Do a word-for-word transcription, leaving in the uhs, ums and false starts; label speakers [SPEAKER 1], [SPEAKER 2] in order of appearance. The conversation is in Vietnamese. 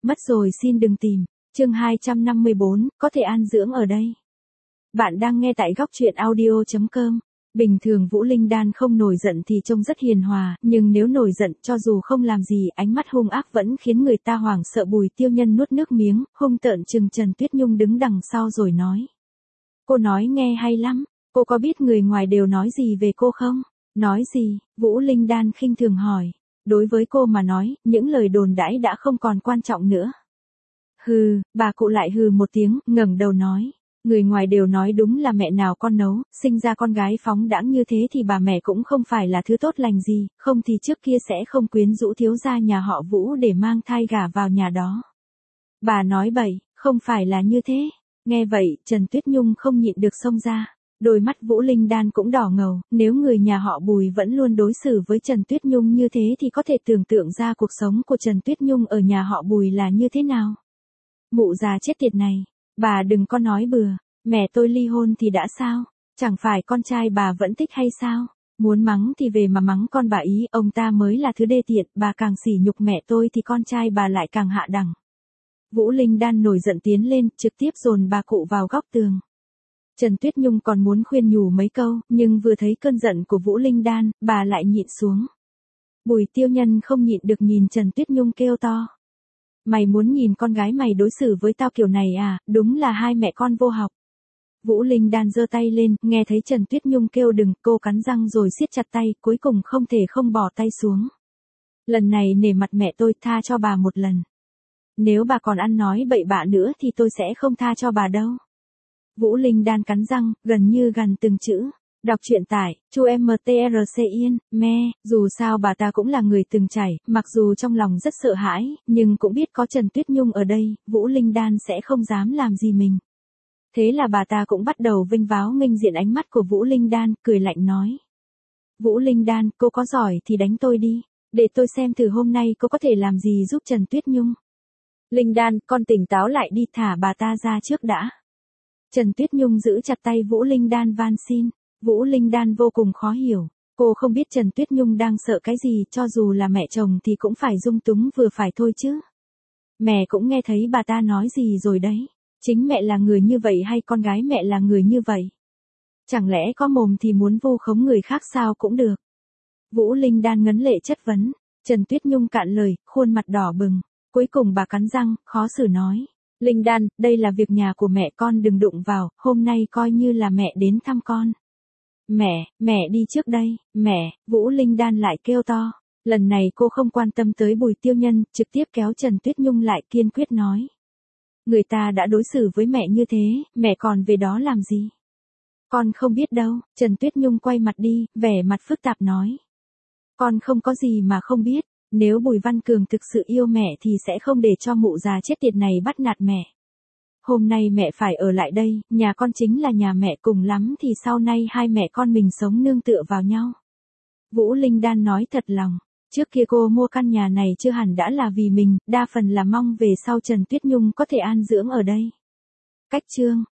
[SPEAKER 1] mất rồi xin đừng tìm. Chương hai trăm năm mươi bốn, có thể an dưỡng ở đây. Bạn đang nghe tại góc truyện audio chấm com. Bình thường Vũ Linh Đan không nổi giận thì trông rất hiền hòa, nhưng nếu nổi giận cho dù không làm gì ánh mắt hung ác vẫn khiến người ta hoảng sợ. Bùi Tiêu Nhân nuốt nước miếng, hung tợn chừng Trần Tuyết Nhung đứng đằng sau rồi nói. Cô nói nghe hay lắm, cô có biết người ngoài đều nói gì về cô không? Nói gì? Vũ Linh Đan khinh thường hỏi. Đối với cô mà nói, những lời đồn đãi đã không còn quan trọng nữa. Hừ, bà cụ lại hừ một tiếng, ngẩng đầu nói. Người ngoài đều nói đúng là mẹ nào con nấu, sinh ra con gái phóng đãng như thế thì bà mẹ cũng không phải là thứ tốt lành gì, không thì trước kia sẽ không quyến rũ thiếu gia nhà họ Vũ để mang thai gả vào nhà đó. Bà nói bậy, không phải là như thế. Nghe vậy, Trần Tuyết Nhung không nhịn được xông ra. Đôi mắt Vũ Linh Đan cũng đỏ ngầu, nếu người nhà họ Bùi vẫn luôn đối xử với Trần Tuyết Nhung như thế thì có thể tưởng tượng ra cuộc sống của Trần Tuyết Nhung ở nhà họ Bùi là như thế nào. Mụ già chết tiệt này, bà đừng có nói bừa, mẹ tôi ly hôn thì đã sao, chẳng phải con trai bà vẫn thích hay sao, muốn mắng thì về mà mắng con bà ý, ông ta mới là thứ đê tiện, bà càng sỉ nhục mẹ tôi thì con trai bà lại càng hạ đẳng. Vũ Linh Đan nổi giận tiến lên, trực tiếp dồn bà cụ vào góc tường. Trần Tuyết Nhung còn muốn khuyên nhủ mấy câu, nhưng vừa thấy cơn giận của Vũ Linh Đan, bà lại nhịn xuống. Bùi Tiêu Nhân không nhịn được nhìn Trần Tuyết Nhung kêu to. Mày muốn nhìn con gái mày đối xử với tao kiểu này à, đúng là hai mẹ con vô học. Vũ Linh Đan giơ tay lên, nghe thấy Trần Tuyết Nhung kêu đừng, cô cắn răng rồi siết chặt tay, cuối cùng không thể không bỏ tay xuống. Lần này nể mặt mẹ tôi, tha cho bà một lần. Nếu bà còn ăn nói bậy bạ nữa thì tôi sẽ không tha cho bà đâu. Vũ Linh Đan cắn răng, gần như gần từng chữ. Đọc truyện tại, chu em tê rờ xê yên, me, dù sao bà ta cũng là người từng trải, mặc dù trong lòng rất sợ hãi, nhưng cũng biết có Trần Tuyết Nhung ở đây, Vũ Linh Đan sẽ không dám làm gì mình. Thế là bà ta cũng bắt đầu vinh váo nghênh diện ánh mắt của Vũ Linh Đan, cười lạnh nói. Vũ Linh Đan, cô có giỏi thì đánh tôi đi, để tôi xem thử hôm nay cô có thể làm gì giúp Trần Tuyết Nhung. Linh Đan, con tỉnh táo lại đi, thả bà ta ra trước đã. Trần Tuyết Nhung giữ chặt tay Vũ Linh Đan van xin. Vũ Linh Đan vô cùng khó hiểu. Cô không biết Trần Tuyết Nhung đang sợ cái gì, cho dù là mẹ chồng thì cũng phải dung túng vừa phải thôi chứ. Mẹ cũng nghe thấy bà ta nói gì rồi đấy. Chính mẹ là người như vậy hay con gái mẹ là người như vậy? Chẳng lẽ có mồm thì muốn vu khống người khác sao cũng được? Vũ Linh Đan ngấn lệ chất vấn. Trần Tuyết Nhung cạn lời, khuôn mặt đỏ bừng. Cuối cùng bà cắn răng, khó xử nói. Linh Đan, đây là việc nhà của mẹ, con đừng đụng vào, hôm nay coi như là mẹ đến thăm con. Mẹ, mẹ đi trước đây, mẹ, Vũ Linh Đan lại kêu to. Lần này cô không quan tâm tới Bùi Tiêu Nhân, trực tiếp kéo Trần Tuyết Nhung lại, kiên quyết nói. Người ta đã đối xử với mẹ như thế, mẹ còn về đó làm gì? Con không biết đâu, Trần Tuyết Nhung quay mặt đi, vẻ mặt phức tạp nói. Con không có gì mà không biết. Nếu Bùi Văn Cường thực sự yêu mẹ thì sẽ không để cho mụ già chết tiệt này bắt nạt mẹ. Hôm nay mẹ phải ở lại đây, nhà con chính là nhà mẹ, cùng lắm thì sau này hai mẹ con mình sống nương tựa vào nhau. Vũ Linh Đan nói thật lòng, trước kia cô mua căn nhà này chưa hẳn đã là vì mình, đa phần là mong về sau Trần Tuyết Nhung có thể an dưỡng ở đây. Cách chương,